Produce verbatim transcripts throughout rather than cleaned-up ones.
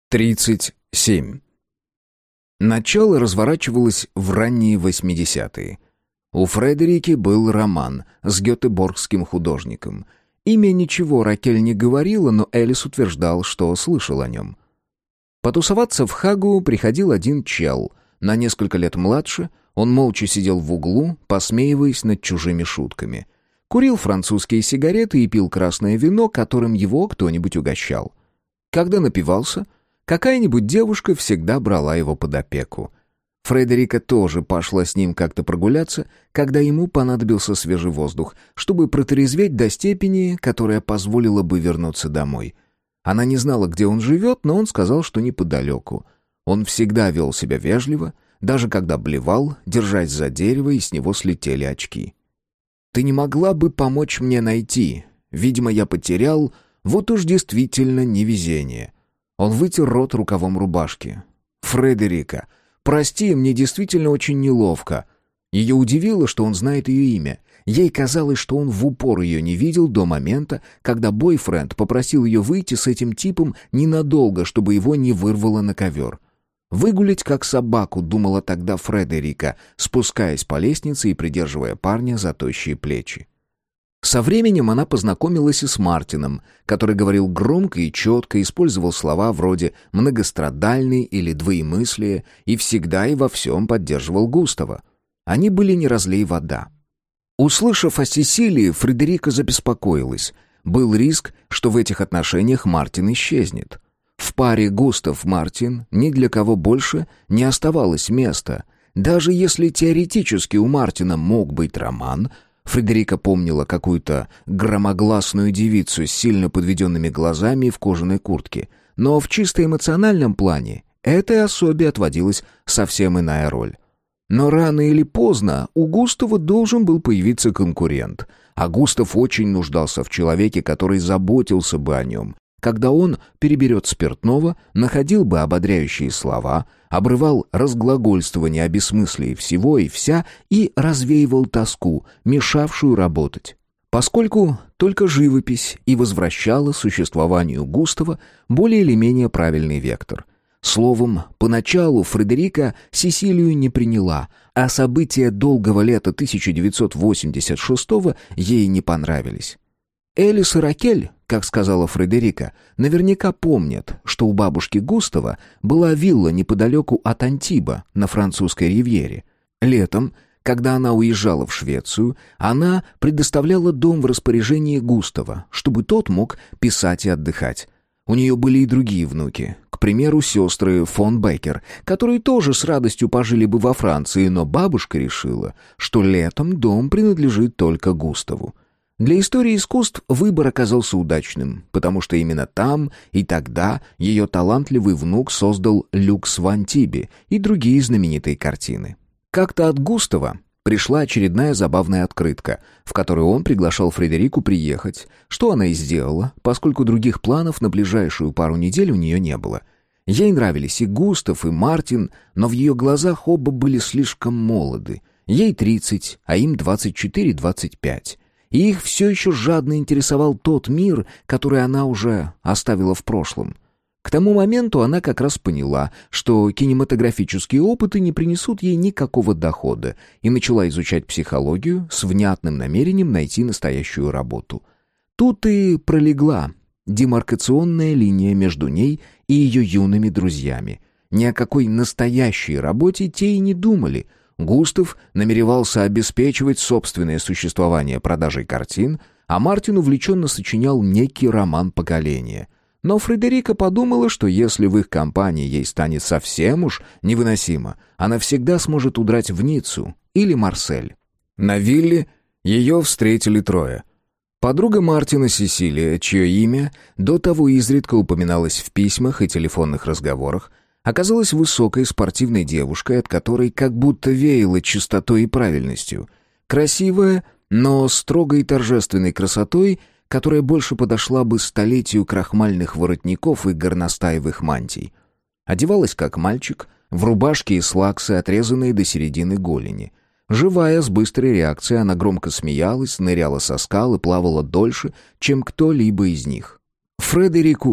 тридцать семь. Начало разворачивалось в ранние восьмидесятые. У Фредерики был роман с гетеборгским художником. Имя ничего Ракель не говорила, но Элис утверждал, что слышал о нем. Потусоваться в Хагу приходил один чел, на несколько лет младше. Он молча сидел в углу, посмеиваясь над чужими шутками. Курил французские сигареты и пил красное вино, которым его кто-нибудь угощал. Когда напивался, какая-нибудь девушка всегда брала его под опеку. Фредерика тоже пошла с ним как-то прогуляться, когда ему понадобился свежий воздух, чтобы протрезветь до степени, которая позволила бы вернуться домой. Она не знала, где он живет, но он сказал, что неподалеку. Он всегда вел себя вежливо, даже когда блевал, держась за дерево, и с него слетели очки. «Ты не могла бы помочь мне найти? Видимо, я потерял, вот уж действительно невезение». Он вытер рот рукавом рубашки. «Фредерика, прости, мне действительно очень неловко». Ее удивило, что он знает ее имя. Ей казалось, что он в упор ее не видел до момента, когда бойфренд попросил ее выйти с этим типом ненадолго, чтобы его не вырвало на ковер. «Выгулять как собаку», — думала тогда Фредерика, спускаясь по лестнице и придерживая парня за тощие плечи. Со временем она познакомилась и с Мартином, который говорил громко и четко, использовал слова вроде «многострадальный» или «двоемыслие» и всегда и во всем поддерживал Густава. Они были не разлей вода. Услышав о Сесилии, Фредерика забеспокоилась. Был риск, что в этих отношениях Мартин исчезнет. В паре Густав-Мартин ни для кого больше не оставалось места. Даже если теоретически у Мартина мог быть роман, Фредерика помнила какую-то громогласную девицу с сильно подведенными глазами и в кожаной куртке. Но в чисто эмоциональном плане этой особе отводилась совсем иная роль. Но рано или поздно у Густава должен был появиться конкурент, а Густав очень нуждался в человеке, который заботился бы о нем. Когда он переберет спиртного, находил бы ободряющие слова, обрывал разглагольствование о бессмыслии всего и вся и развеивал тоску, мешавшую работать. Поскольку только живопись и возвращала существованию Густава более или менее правильный вектор. Словом, поначалу Фредерика Сесилию не приняла, а события долгого лета тысяча девятьсот восемьдесят шестого ей не понравились. Элис и Ракель, как сказала Фредерика, наверняка помнят, что у бабушки Густава была вилла неподалеку от Антиба на французской ривьере. Летом, когда она уезжала в Швецию, она предоставляла дом в распоряжении Густава, чтобы тот мог писать и отдыхать. У нее были и другие внуки, к примеру, сестры фон Беккер, которые тоже с радостью пожили бы во Франции, но бабушка решила, что летом дом принадлежит только Густаву. Для истории искусств выбор оказался удачным, потому что именно там и тогда ее талантливый внук создал «Люкс в Антибе» и другие знаменитые картины. Как-то от Густава пришла очередная забавная открытка, в которой он приглашал Фредерику приехать, что она и сделала, поскольку других планов на ближайшую пару недель у нее не было. Ей нравились и Густав, и Мартин, но в ее глазах оба были слишком молоды. Ей тридцать, а им двадцать четыре - двадцать пять. И их все еще жадно интересовал тот мир, который она уже оставила в прошлом. К тому моменту она как раз поняла, что кинематографические опыты не принесут ей никакого дохода, и начала изучать психологию с внятным намерением найти настоящую работу. Тут и пролегла демаркационная линия между ней и ее юными друзьями. Ни о какой настоящей работе те и не думали. Густав намеревался обеспечивать собственное существование продажей картин, а Мартин увлеченно сочинял некий роман поколения. Но Фредерика подумала, что если в их компании ей станет совсем уж невыносимо, она всегда сможет удрать в Ниццу или Марсель. На вилле ее встретили трое. Подруга Мартина Сесилия, чье имя до того изредка упоминалось в письмах и телефонных разговорах, оказалась высокой спортивной девушкой, от которой как будто веяло чистотой и правильностью. Красивая, но строгой и торжественной красотой, которая больше подошла бы столетию крахмальных воротников и горностаевых мантий. Одевалась как мальчик, в рубашке и слаксы, отрезанные до середины голени. Живая, с быстрой реакцией, она громко смеялась, ныряла со скал и плавала дольше, чем кто-либо из них. Фредерику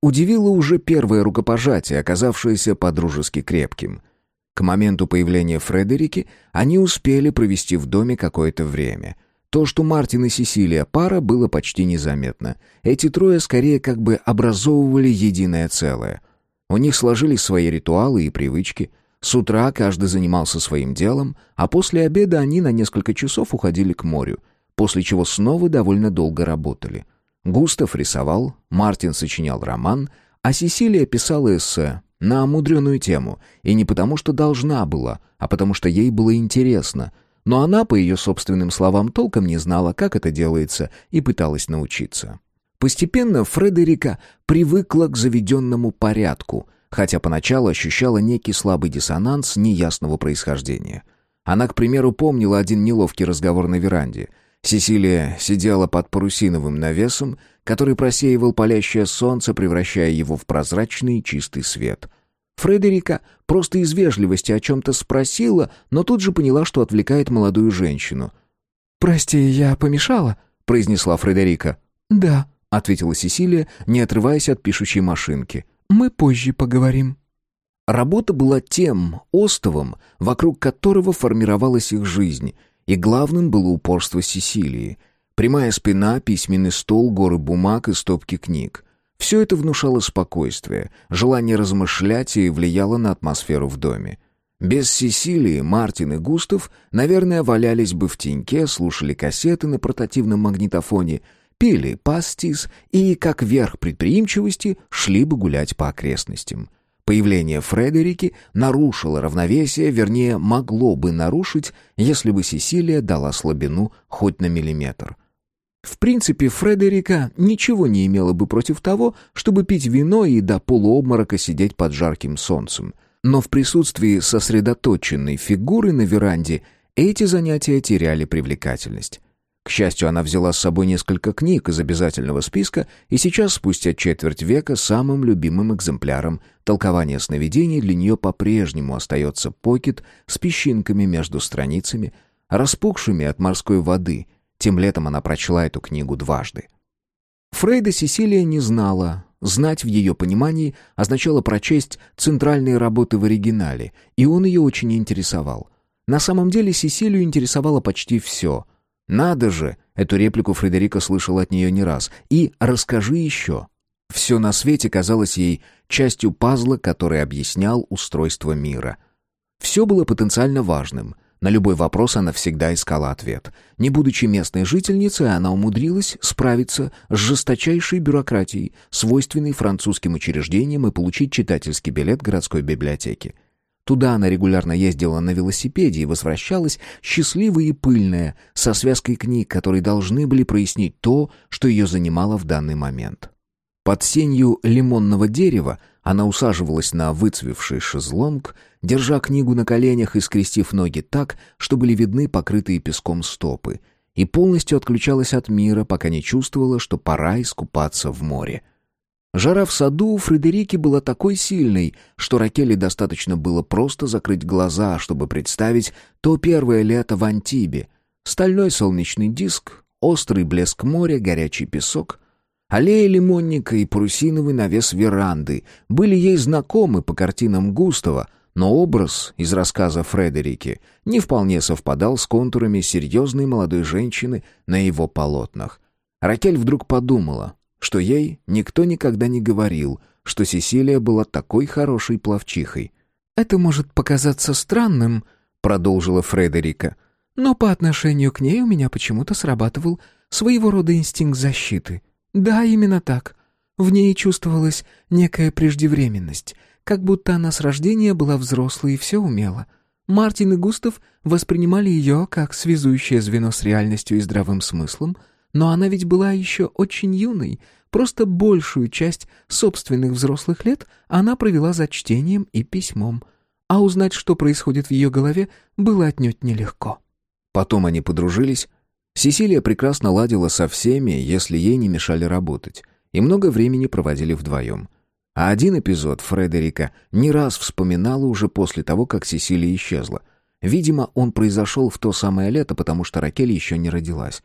удивило уже первое рукопожатие, оказавшееся по-дружески крепким. К моменту появления Фредерики они успели провести в доме какое-то время. То, что Мартин и Сесилия пара, было почти незаметно. Эти трое скорее как бы образовывали единое целое. У них сложились свои ритуалы и привычки. С утра каждый занимался своим делом, а после обеда они на несколько часов уходили к морю, после чего снова довольно долго работали. Густав рисовал, Мартин сочинял роман, а Сесилия писала эссе на омудренную тему, и не потому, что должна была, а потому, что ей было интересно. Но она, по ее собственным словам, толком не знала, как это делается, и пыталась научиться. Постепенно Фредерика привыкла к заведенному порядку, хотя поначалу ощущала некий слабый диссонанс неясного происхождения. Она, к примеру, помнила один неловкий разговор на веранде. Сесилия сидела под парусиновым навесом, который просеивал палящее солнце, превращая его в прозрачный чистый свет. Фредерика просто из вежливости о чем-то спросила, но тут же поняла, что отвлекает молодую женщину. «Прости, я помешала?» — произнесла Фредерика. «Да», — ответила Сесилия, не отрываясь от пишущей машинки. «Мы позже поговорим». Работа была тем остовом, вокруг которого формировалась их жизнь, и главным было упорство Сесилии. Прямая спина, письменный стол, горы бумаг и стопки книг. Все это внушало спокойствие, желание размышлять и влияло на атмосферу в доме. Без Сесилии Мартин и Густав, наверное, валялись бы в теньке, слушали кассеты на портативном магнитофоне, пили пастис и, как верх предприимчивости, шли бы гулять по окрестностям. Появление Фредерики нарушило равновесие, вернее, могло бы нарушить, если бы Сесилия дала слабину хоть на миллиметр. В принципе, Фредерика ничего не имела бы против того, чтобы пить вино и до полуобморока сидеть под жарким солнцем. Но в присутствии сосредоточенной фигуры на веранде эти занятия теряли привлекательность. К счастью, она взяла с собой несколько книг из обязательного списка, и сейчас, спустя четверть века, самым любимым экземпляром толкования сновидений для нее по-прежнему остается покет с песчинками между страницами, распухшими от морской воды. Тем летом она прочла эту книгу дважды. Фрейда Сесилия не знала. Знать в ее понимании означало прочесть центральные работы в оригинале, и он ее очень интересовал. На самом деле Сесилию интересовало почти все. «Надо же!» — эту реплику Фредерика слышала от нее не раз. И «расскажи еще». Все на свете казалось ей частью пазла, который объяснял устройство мира. Все было потенциально важным. На любой вопрос она всегда искала ответ. Не будучи местной жительницей, она умудрилась справиться с жесточайшей бюрократией, свойственной французским учреждениям, и получить читательский билет городской библиотеки. Туда она регулярно ездила на велосипеде и возвращалась счастливая и пыльная, со связкой книг, которые должны были прояснить то, что ее занимало в данный момент. Под сенью лимонного дерева она усаживалась на выцвевший шезлонг, держа книгу на коленях и скрестив ноги так, что были видны покрытые песком стопы, и полностью отключалась от мира, пока не чувствовала, что пора искупаться в море. Жара в саду у Фредерики была такой сильной, что Ракели достаточно было просто закрыть глаза, чтобы представить то первое лето в Антибе. Стальной солнечный диск, острый блеск моря, горячий песок. Аллея лимонника и парусиновый навес веранды были ей знакомы по картинам Густава, но образ из рассказа Фредерики не вполне совпадал с контурами серьезной молодой женщины на его полотнах. Ракель вдруг подумала, что ей никто никогда не говорил, что Сесилия была такой хорошей пловчихой. «Это может показаться странным», — продолжила Фредерика, «но по отношению к ней у меня почему-то срабатывал своего рода инстинкт защиты. Да, именно так. В ней чувствовалась некая преждевременность, как будто она с рождения была взрослой и все умела. Мартин и Густав воспринимали ее как связующее звено с реальностью и здравым смыслом, но она ведь была еще очень юной, просто большую часть собственных взрослых лет она провела за чтением и письмом, а узнать, что происходит в ее голове, было отнюдь нелегко». Потом они подружились. Сесилия прекрасно ладила со всеми, если ей не мешали работать, и много времени проводили вдвоем. А один эпизод Фредерика не раз вспоминала уже после того, как Сесилия исчезла. Видимо, он произошел в то самое лето, потому что Ракель еще не родилась.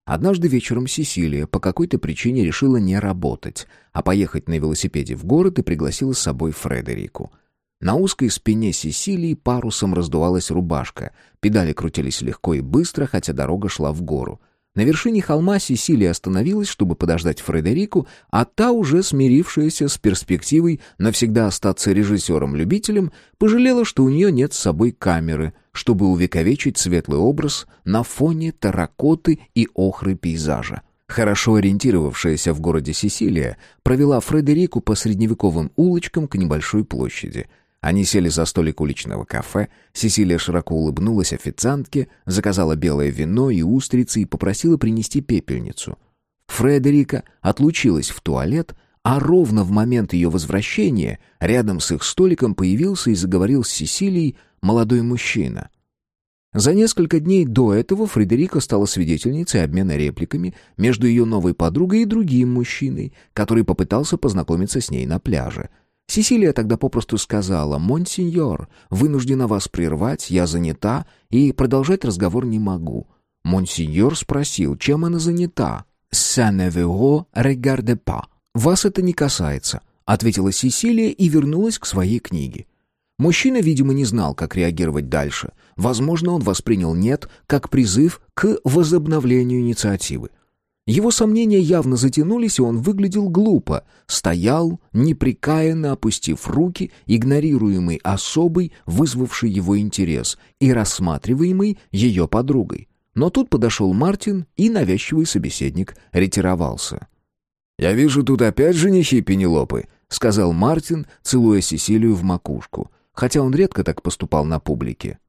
Однажды вечером Сесилия по какой-то причине решила не работать, а поехать на велосипеде в город и пригласила с собой Фредерику. На узкой спине Сесилии парусом раздувалась рубашка, педали крутились легко и быстро, хотя дорога шла в гору. На вершине холма Сесилия остановилась, чтобы подождать Фредерику, а та, уже смирившаяся с перспективой навсегда остаться режиссером-любителем, пожалела, что у нее нет с собой камеры, чтобы увековечить светлый образ на фоне терракоты и охры пейзажа. Хорошо ориентировавшаяся в городе Сесилия провела Фредерику по средневековым улочкам к небольшой площади. Они сели за столик уличного кафе, Сесилия широко улыбнулась официантке, заказала белое вино и устрицы и попросила принести пепельницу. Фредерика отлучилась в туалет, а ровно в момент ее возвращения рядом с их столиком появился и заговорил с Сесилией молодой мужчина. За несколько дней до этого Фредерика стала свидетельницей обмена репликами между ее новой подругой и другим мужчиной, который попытался познакомиться с ней на пляже. Сесилия тогда попросту сказала: «Монсеньор, вынуждена вас прервать, я занята и продолжать разговор не могу». Монсеньор спросил, чем она занята. «Ça ne vous regarde pas». «Вас это не касается», — ответила Сесилия и вернулась к своей книге. Мужчина, видимо, не знал, как реагировать дальше. Возможно, он воспринял «нет» как призыв к возобновлению инициативы. Его сомнения явно затянулись, и он выглядел глупо. Стоял, непрекаянно опустив руки, игнорируемый особой, вызвавшей его интерес, и рассматриваемый ее подругой. Но тут подошел Мартин, и навязчивый собеседник ретировался. «Я вижу, тут опять женихи Пенелопы», — сказал Мартин, целуя Сесилию в макушку, хотя он редко так поступал на публике.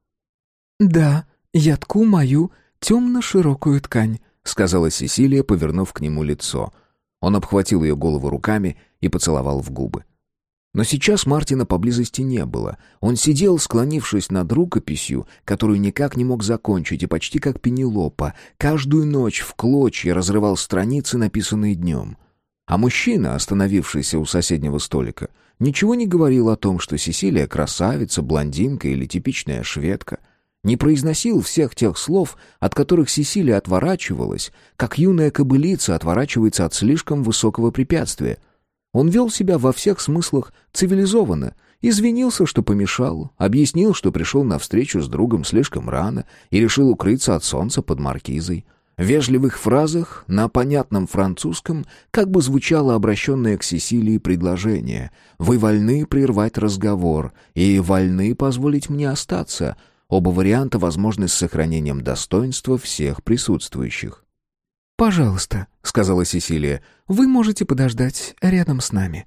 «Да, я тку мою темно-широкую ткань», — сказала Сесилия, повернув к нему лицо. Он обхватил ее голову руками и поцеловал в губы. Но сейчас Мартина поблизости не было. Он сидел, склонившись над рукописью, которую никак не мог закончить, и почти как Пенелопа, каждую ночь в клочья разрывал страницы, написанные днем. А мужчина, остановившийся у соседнего столика, ничего не говорил о том, что Сесилия красавица, блондинка или типичная шведка. Не произносил всех тех слов, от которых Сесилия отворачивалась, как юная кобылица отворачивается от слишком высокого препятствия. Он вел себя во всех смыслах цивилизованно, извинился, что помешал, объяснил, что пришел на встречу с другом слишком рано и решил укрыться от солнца под маркизой. В вежливых фразах на понятном французском как бы звучало обращенное к Сесилии предложение: «Вы вольны прервать разговор и вольны позволить мне остаться». Оба варианта возможны с сохранением достоинства всех присутствующих. «Пожалуйста», — сказала Сесилия, — «вы можете подождать рядом с нами».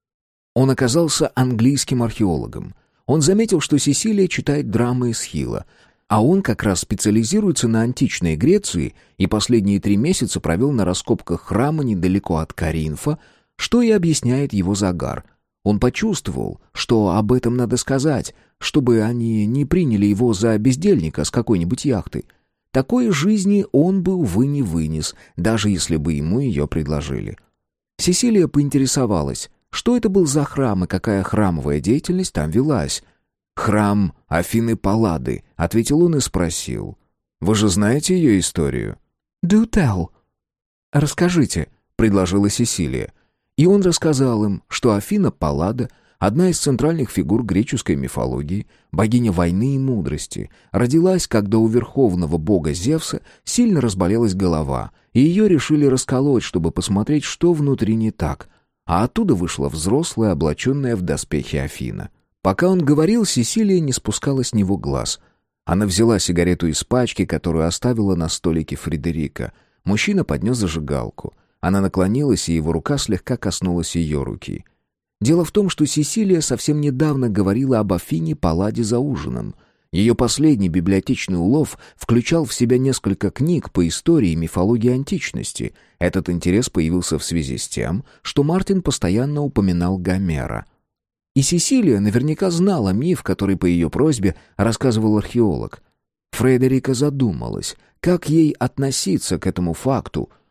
Он оказался английским археологом. Он заметил, что Сесилия читает драмы Эсхила, а он как раз специализируется на античной Греции и последние три месяца провел на раскопках храма недалеко от Коринфа, что и объясняет его загар. Он почувствовал, что об этом надо сказать, чтобы они не приняли его за бездельника с какой-нибудь яхты. Такой жизни он бы, увы, не вынес, даже если бы ему ее предложили. Сесилия поинтересовалась, что это был за храм и какая храмовая деятельность там велась. «Храм Афины Паллады», — ответил он и спросил. «Вы же знаете ее историю?» «Do tell». «Расскажите», — предложила Сесилия. И он рассказал им, что Афина Паллада, одна из центральных фигур греческой мифологии, богиня войны и мудрости, родилась, когда у верховного бога Зевса сильно разболелась голова, и ее решили расколоть, чтобы посмотреть, что внутри не так, а оттуда вышла взрослая, облаченная в доспехи Афина. Пока он говорил, Сесилия не спускала с него глаз. Она взяла сигарету из пачки, которую оставила на столике Фредерика. Мужчина поднес зажигалку. Она наклонилась, и его рука слегка коснулась ее руки. Дело в том, что Сесилия совсем недавно говорила об Афине Палладе за ужином. Ее последний библиотечный улов включал в себя несколько книг по истории и мифологии античности. Этот интерес появился в связи с тем, что Мартин постоянно упоминал Гомера. И Сесилия наверняка знала миф, который по ее просьбе рассказывал археолог. Фредерика задумалась, как ей относиться к этому факту.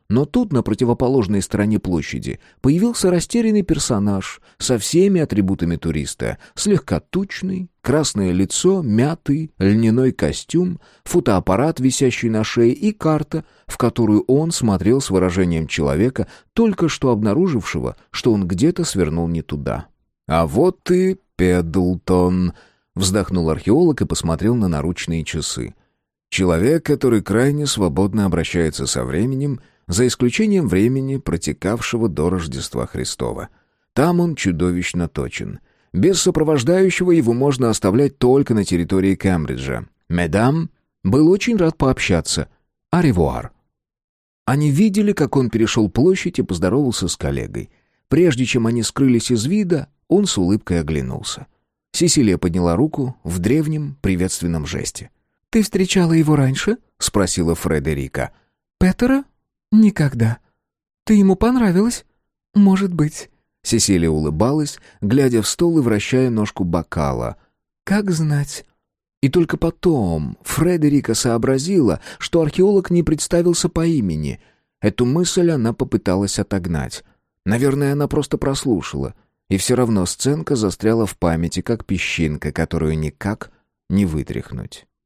Но тут, на противоположной стороне площади, появился растерянный персонаж со всеми атрибутами туриста. Слегка тучный, красное лицо, мятый, льняной костюм, фотоаппарат, висящий на шее, и карта, в которую он смотрел с выражением человека, только что обнаружившего, что он где-то свернул не туда. «А вот ты, Педлтон!» — вздохнул археолог и посмотрел на наручные часы. «Человек, который крайне свободно обращается со временем, за исключением времени, протекавшего до Рождества Христова. Там он чудовищно точен. Без сопровождающего его можно оставлять только на территории Кембриджа. Медам, был очень рад пообщаться. Аревуар». Они видели, как он перешел площадь и поздоровался с коллегой. Прежде чем они скрылись из вида, он с улыбкой оглянулся. Сесилия подняла руку в древнем приветственном жесте. «Ты встречала его раньше?» — спросила Фредерика. «Петера? Никогда. Ты ему понравилась? Может быть». Сесилия улыбалась, глядя в стол и вращая ножку бокала. «Как знать». И только потом Фредерика сообразила, что археолог не представился по имени. Эту мысль она попыталась отогнать. Наверное, она просто прослушала. И все равно сценка застряла в памяти, как песчинка, которую никак не вытряхнуть.